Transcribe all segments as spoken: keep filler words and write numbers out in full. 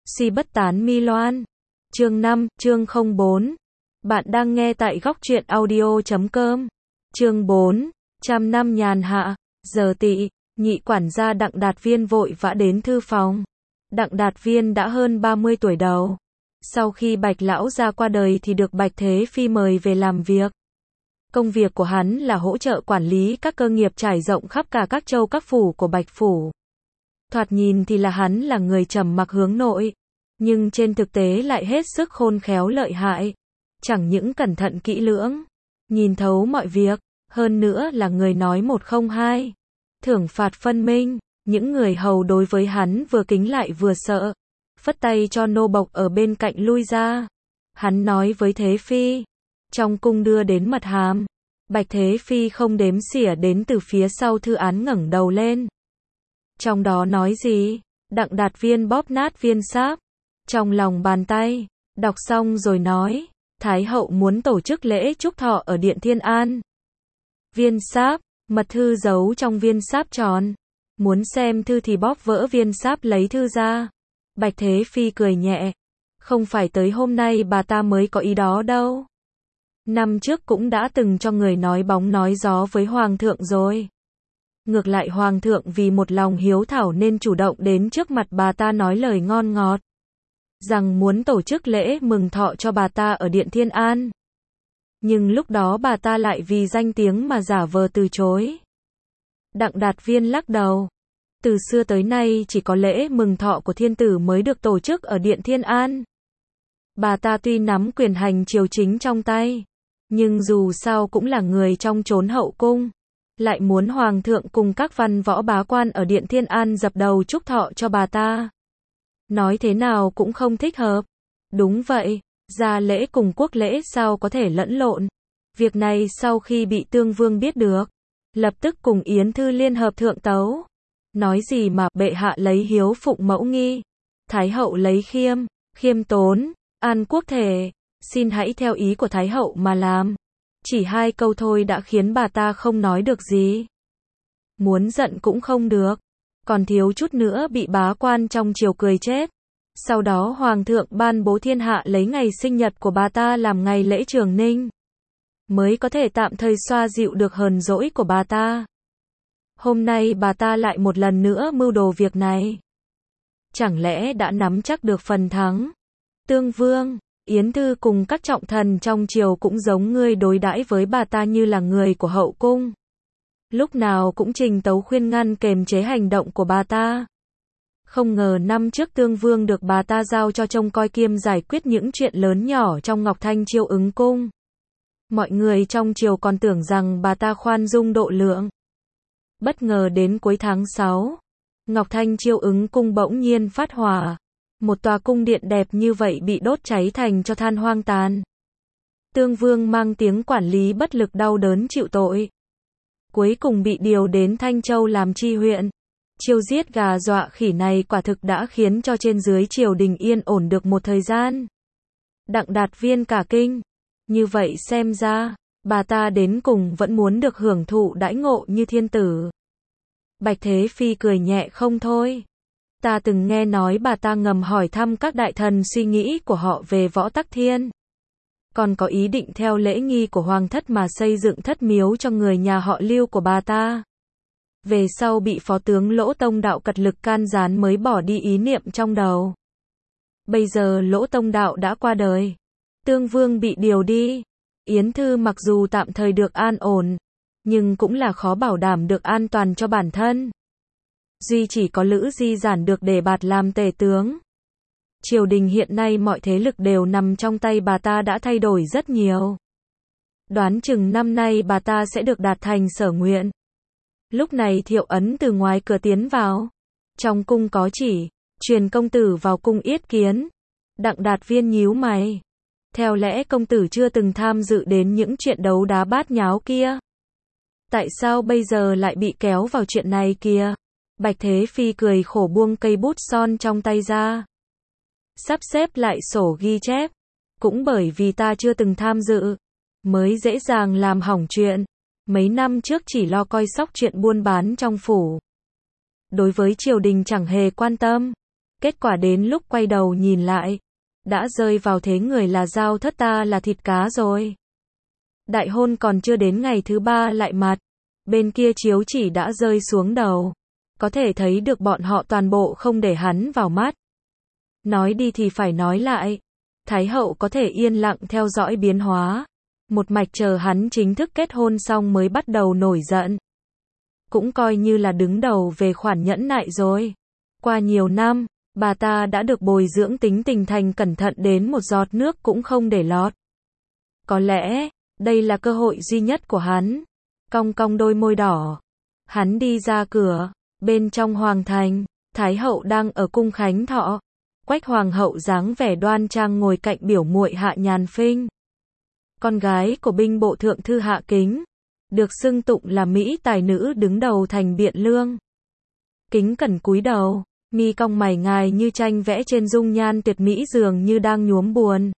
Si bất tán mi loan. Chương năm, chương không bốn. Bạn đang nghe tại góc truyện audio chấm com. Chương bốn, trăm năm nhàn hạ. Giờ tỵ, nhị quản gia Đặng Đạt Viên vội vã đến thư phòng. Đặng Đạt Viên đã hơn ba mươi tuổi đầu. Sau khi Bạch lão gia qua đời thì được Bạch Thế Phi mời về làm việc. Công việc của hắn là hỗ trợ quản lý các cơ nghiệp trải rộng khắp cả các châu các phủ của Bạch phủ. Thoạt nhìn thì là hắn là người trầm mặc hướng nội, nhưng trên thực tế lại hết sức khôn khéo lợi hại. Chẳng những cẩn thận kỹ lưỡng, nhìn thấu mọi việc, hơn nữa là người nói một không hai. Thưởng phạt phân minh, những người hầu đối với hắn vừa kính lại vừa sợ. Phất tay cho nô bộc ở bên cạnh lui ra. Hắn nói với Thế Phi, trong cung đưa đến mật hàm. Bạch Thế Phi không đếm xỉa đến từ phía sau thư án ngẩng đầu lên. Trong đó nói gì? Đặng Đạt Viên bóp nát viên sáp trong lòng bàn tay, đọc xong rồi nói, Thái hậu muốn tổ chức lễ chúc thọ ở Điện Thiên An. Viên sáp, mật thư giấu trong viên sáp tròn. Muốn xem thư thì bóp vỡ viên sáp lấy thư ra. Bạch Thế Phi cười nhẹ, không phải tới hôm nay bà ta mới có ý đó đâu. Năm trước cũng đã từng cho người nói bóng nói gió với Hoàng thượng rồi. Ngược lại Hoàng thượng vì một lòng hiếu thảo nên chủ động đến trước mặt bà ta nói lời ngon ngọt. Rằng muốn tổ chức lễ mừng thọ cho bà ta ở Điện Thiên An. Nhưng lúc đó bà ta lại vì danh tiếng mà giả vờ từ chối. Đặng Đạt Viên lắc đầu. Từ xưa tới nay chỉ có lễ mừng thọ của thiên tử mới được tổ chức ở Điện Thiên An. Bà ta tuy nắm quyền hành triều chính trong tay, nhưng dù sao cũng là người trong chốn hậu cung. Lại muốn Hoàng thượng cùng các văn võ bá quan ở Điện Thiên An dập đầu chúc thọ cho bà ta. Nói thế nào cũng không thích hợp. Đúng vậy, gia lễ cùng quốc lễ sao có thể lẫn lộn. Việc này sau khi bị Tương Vương biết được, lập tức cùng Yến Thư liên hợp thượng tấu. Nói gì mà bệ hạ lấy hiếu phụng mẫu nghi, Thái hậu lấy khiêm, khiêm tốn, an quốc thể, xin hãy theo ý của Thái hậu mà làm. Chỉ hai câu thôi đã khiến bà ta không nói được gì. Muốn giận cũng không được, còn thiếu chút nữa bị bá quan trong triều cười chết. Sau đó Hoàng thượng ban bố thiên hạ lấy ngày sinh nhật của bà ta làm ngày lễ Trường Ninh, mới có thể tạm thời xoa dịu được hờn dỗi của bà ta. Hôm nay bà ta lại một lần nữa mưu đồ việc này. Chẳng lẽ đã nắm chắc được phần thắng? Tương Vương, Yến Thư cùng các trọng thần trong triều cũng giống ngươi đối đãi với bà ta như là người của hậu cung. Lúc nào cũng trình tấu khuyên ngăn kềm chế hành động của bà ta. Không ngờ năm trước Tương Vương được bà ta giao cho trông coi kiêm giải quyết những chuyện lớn nhỏ trong Ngọc Thanh Chiêu Ứng cung. Mọi người trong triều còn tưởng rằng bà ta khoan dung độ lượng. Bất ngờ đến cuối tháng sáu, Ngọc Thanh Chiêu Ứng cung bỗng nhiên phát hỏa. Một tòa cung điện đẹp như vậy bị đốt cháy thành cho than hoang tàn. Tương Vương mang tiếng quản lý bất lực đau đớn chịu tội. Cuối cùng bị điều đến Thanh Châu làm tri huyện. Chiêu giết gà dọa khỉ này quả thực đã khiến cho trên dưới triều đình yên ổn được một thời gian. Đặng Đạt Viên cả kinh. Như vậy xem ra, bà ta đến cùng vẫn muốn được hưởng thụ đãi ngộ như thiên tử. Bạch Thế Phi cười nhẹ không thôi. Ta từng nghe nói bà ta ngầm hỏi thăm các đại thần suy nghĩ của họ về Võ Tắc Thiên. Còn có ý định theo lễ nghi của hoàng thất mà xây dựng thất miếu cho người nhà họ Lưu của bà ta. Về sau bị phó tướng Lỗ Tông Đạo cật lực can gián mới bỏ đi ý niệm trong đầu. Bây giờ Lỗ Tông Đạo đã qua đời. Tương Vương bị điều đi. Yến Thư mặc dù tạm thời được an ổn, nhưng cũng là khó bảo đảm được an toàn cho bản thân. Duy chỉ có Lữ Di Giản được đề bạt làm tể tướng. Triều đình hiện nay mọi thế lực đều nằm trong tay bà ta đã thay đổi rất nhiều. Đoán chừng năm nay bà ta sẽ được đạt thành sở nguyện. Lúc này Thiệu Ấn từ ngoài cửa tiến vào. Trong cung có chỉ, truyền công tử vào cung yết kiến. Đặng Đạt Viên nhíu mày. Theo lẽ công tử chưa từng tham dự đến những chuyện đấu đá bát nháo kia. Tại sao bây giờ lại bị kéo vào chuyện này kìa? Bạch Thế Phi cười khổ buông cây bút son trong tay ra. Sắp xếp lại sổ ghi chép. Cũng bởi vì ta chưa từng tham dự, mới dễ dàng làm hỏng chuyện. Mấy năm trước chỉ lo coi sóc chuyện buôn bán trong phủ. Đối với triều đình chẳng hề quan tâm. Kết quả đến lúc quay đầu nhìn lại, đã rơi vào thế người là dao thớt ta là thịt cá rồi. Đại hôn còn chưa đến ngày thứ ba lại mặt, bên kia chiếu chỉ đã rơi xuống đầu. Có thể thấy được bọn họ toàn bộ không để hắn vào mắt. Nói đi thì phải nói lại, Thái hậu có thể yên lặng theo dõi biến hóa, một mạch chờ hắn chính thức kết hôn xong mới bắt đầu nổi giận. Cũng coi như là đứng đầu về khoản nhẫn nại rồi. Qua nhiều năm, bà ta đã được bồi dưỡng tính tình thành cẩn thận đến một giọt nước cũng không để lọt. Có lẽ, đây là cơ hội duy nhất của hắn. Cong cong đôi môi đỏ. Hắn đi ra cửa, bên trong hoàng thành, Thái hậu đang ở cung khánh thọ. Quách hoàng hậu dáng vẻ đoan trang ngồi cạnh biểu muội Hạ Nhàn Phinh. Con gái của binh bộ thượng thư Hạ Kính, được xưng tụng là mỹ tài nữ đứng đầu thành Biện Lương. Kính cẩn cúi đầu, mi cong mày ngài như tranh vẽ trên dung nhan tuyệt mỹ dường như đang nhuốm buồn.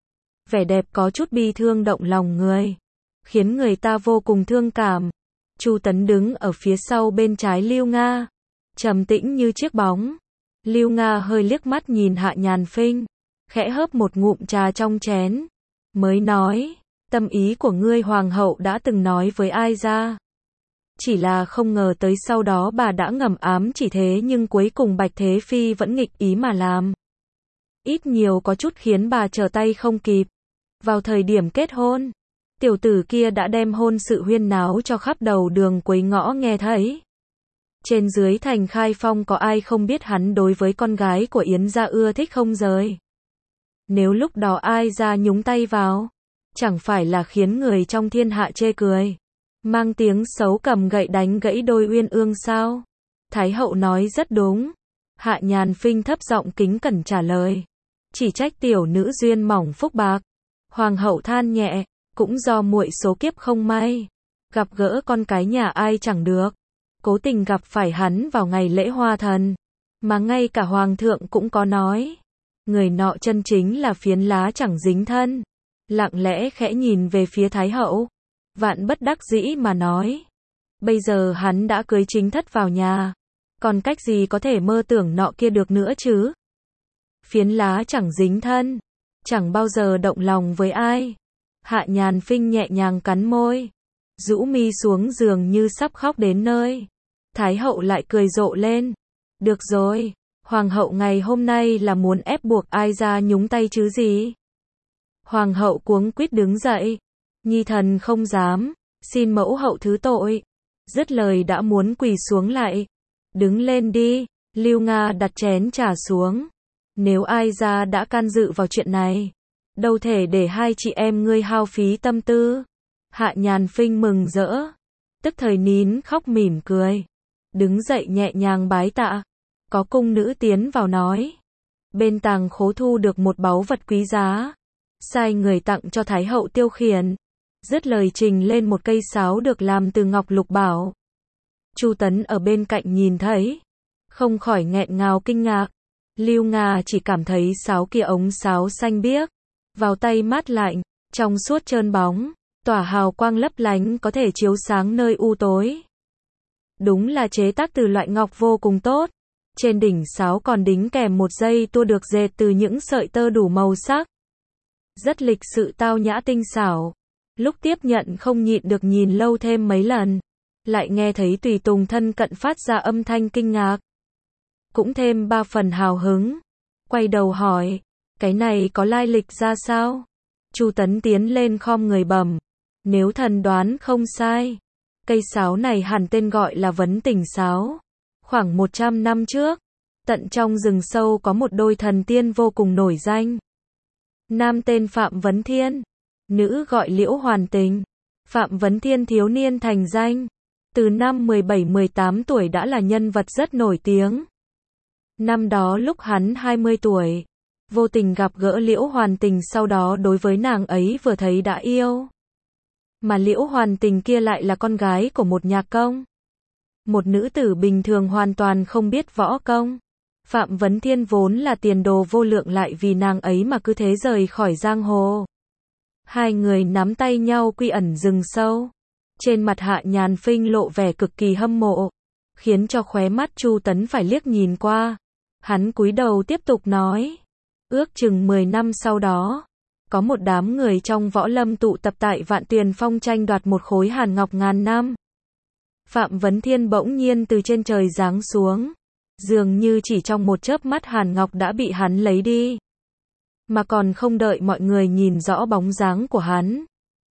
Vẻ đẹp có chút bi thương động lòng người, khiến người ta vô cùng thương cảm. Chu Tấn đứng ở phía sau bên trái Lưu Nga, trầm tĩnh như chiếc bóng. Lưu Nga hơi liếc mắt nhìn Hạ Nhàn Phinh, khẽ hớp một ngụm trà trong chén, mới nói, tâm ý của ngươi hoàng hậu đã từng nói với ai ra. Chỉ là không ngờ tới sau đó bà đã ngầm ám chỉ thế nhưng cuối cùng Bạch Thế Phi vẫn nghịch ý mà làm. Ít nhiều có chút khiến bà trở tay không kịp. Vào thời điểm kết hôn, tiểu tử kia đã đem hôn sự huyên náo cho khắp đầu đường quấy ngõ nghe thấy. Trên dưới thành Khai Phong có ai không biết hắn đối với con gái của Yến gia ưa thích không rời. Nếu lúc đó ai ra nhúng tay vào, chẳng phải là khiến người trong thiên hạ chê cười. Mang tiếng xấu cầm gậy đánh gãy đôi uyên ương sao? Thái hậu nói rất đúng. Hạ Nhàn Phinh thấp giọng kính cẩn trả lời. Chỉ trách tiểu nữ duyên mỏng phúc bạc. Hoàng hậu than nhẹ, cũng do muội số kiếp không may. Gặp gỡ con cái nhà ai chẳng được. Cố tình gặp phải hắn vào ngày lễ hoa thần. Mà ngay cả hoàng thượng cũng có nói. Người nọ chân chính là phiến lá chẳng dính thân. Lặng lẽ khẽ nhìn về phía Thái hậu. Vạn bất đắc dĩ mà nói. Bây giờ hắn đã cưới chính thất vào nhà. Còn cách gì có thể mơ tưởng nọ kia được nữa chứ? Phiến lá chẳng dính thân. Chẳng bao giờ động lòng với ai. Hạ Nhàn Phinh nhẹ nhàng cắn môi. Rũ mi xuống giường như sắp khóc đến nơi. Thái hậu lại cười rộ lên. Được rồi. Hoàng hậu ngày hôm nay là muốn ép buộc ai ra nhúng tay chứ gì? Hoàng hậu cuống quýt đứng dậy. Nhi thần không dám, xin mẫu hậu thứ tội. Dứt lời đã muốn quỳ xuống lại. Đứng lên đi, Lưu Nga đặt chén trà xuống. Nếu ai ra đã can dự vào chuyện này, đâu thể để hai chị em ngươi hao phí tâm tư. Hạ Nhàn Phinh mừng rỡ, tức thời nín khóc mỉm cười. Đứng dậy nhẹ nhàng bái tạ. Có cung nữ tiến vào nói. Bên tàng khố thu được một báu vật quý giá. Sai người tặng cho Thái hậu tiêu khiển. Dứt lời trình lên một cây sáo được làm từ ngọc lục bảo. Chu Tấn ở bên cạnh nhìn thấy, không khỏi nghẹn ngào kinh ngạc. Lưu Nga chỉ cảm thấy sáo kia ống sáo xanh biếc, vào tay mát lạnh, trong suốt trơn bóng, tỏa hào quang lấp lánh có thể chiếu sáng nơi u tối. Đúng là chế tác từ loại ngọc vô cùng tốt. Trên đỉnh sáo còn đính kèm một dây tua được dệt từ những sợi tơ đủ màu sắc. Rất lịch sự tao nhã tinh xảo. Lúc tiếp nhận không nhịn được nhìn lâu thêm mấy lần. Lại nghe thấy tùy tùng thân cận phát ra âm thanh kinh ngạc. Cũng thêm ba phần hào hứng. Quay đầu hỏi, cái này có lai lịch ra sao? Chu Tấn tiến lên khom người bẩm. Nếu thần đoán không sai, cây sáo này hẳn tên gọi là vấn tình sáo. Khoảng một trăm năm trước, tận trong rừng sâu có một đôi thần tiên vô cùng nổi danh. Nam tên Phạm Vấn Thiên, nữ gọi Liễu Hoàn Tình. Phạm Vấn Thiên thiếu niên thành danh. Từ năm mười bảy mười tám tuổi đã là nhân vật rất nổi tiếng. Năm đó lúc hắn hai mươi tuổi, vô tình gặp gỡ Liễu Hoàn Tình, sau đó đối với nàng ấy vừa thấy đã yêu. Mà Liễu Hoàn Tình kia lại là con gái của một nhạc công. Một nữ tử bình thường hoàn toàn không biết võ công. Phạm Vấn Thiên vốn là tiền đồ vô lượng, lại vì nàng ấy mà cứ thế rời khỏi giang hồ. Hai người nắm tay nhau quy ẩn rừng sâu. Trên mặt Hạ Nhàn Phinh lộ vẻ cực kỳ hâm mộ, khiến cho khóe mắt Chu Tấn phải liếc nhìn qua. Hắn cúi đầu tiếp tục nói. Ước chừng mười năm sau đó, có một đám người trong võ lâm tụ tập tại Vạn Tuyền Phong tranh đoạt một khối hàn ngọc ngàn năm. Phạm Vấn Thiên bỗng nhiên từ trên trời giáng xuống. Dường như chỉ trong một chớp mắt hàn ngọc đã bị hắn lấy đi. Mà còn không đợi mọi người nhìn rõ bóng dáng của hắn.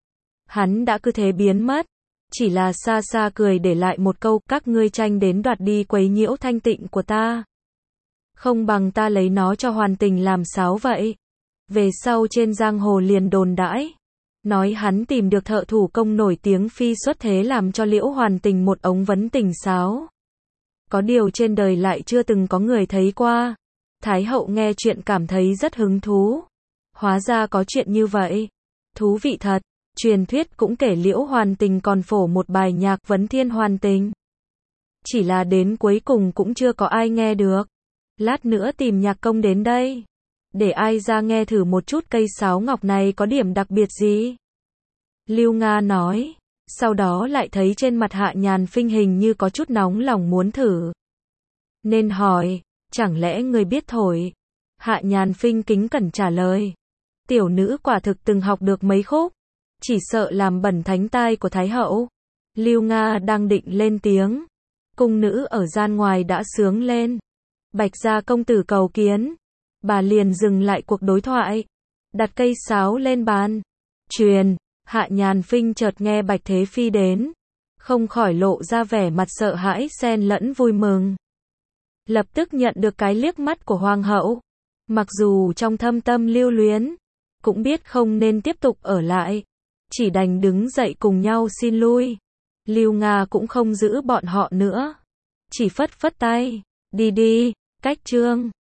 Hắn đã cứ thế biến mất. Chỉ là xa xa cười để lại một câu, các ngươi tranh đến đoạt đi quấy nhiễu thanh tịnh của ta. Không bằng ta lấy nó cho Hoàn Tình làm sáo vậy. Về sau trên giang hồ liền đồn đãi. Nói hắn tìm được thợ thủ công nổi tiếng phi xuất thế làm cho Liễu Hoàn Tình một ống vấn tình sáo. Có điều trên đời lại chưa từng có người thấy qua. Thái hậu nghe chuyện cảm thấy rất hứng thú. Hóa ra có chuyện như vậy. Thú vị thật. Truyền thuyết cũng kể Liễu Hoàn Tình còn phổ một bài nhạc Vấn Thiên Hoàn Tình. Chỉ là đến cuối cùng cũng chưa có ai nghe được. Lát nữa tìm nhạc công đến đây. Để ai ra nghe thử một chút cây sáo ngọc này có điểm đặc biệt gì. Lưu Nga nói. Sau đó lại thấy trên mặt Hạ Nhàn Phinh hình như có chút nóng lòng muốn thử. Nên hỏi, chẳng lẽ người biết thổi? Hạ Nhàn Phinh kính cẩn trả lời. Tiểu nữ quả thực từng học được mấy khúc. Chỉ sợ làm bẩn thánh tai của Thái hậu. Lưu Nga đang định lên tiếng. Cung nữ ở gian ngoài đã sướng lên. Bạch gia công tử cầu kiến. Bà liền dừng lại cuộc đối thoại. Đặt cây sáo lên bàn. Truyền. Hạ Nhàn Phinh chợt nghe Bạch Thế Phi đến. Không khỏi lộ ra vẻ mặt sợ hãi xen lẫn vui mừng. Lập tức nhận được cái liếc mắt của Hoàng hậu. Mặc dù trong thâm tâm lưu luyến. Cũng biết không nên tiếp tục ở lại. Chỉ đành đứng dậy cùng nhau xin lui. Lưu Nga cũng không giữ bọn họ nữa. Chỉ phất phất tay. Đi đi, cách chương.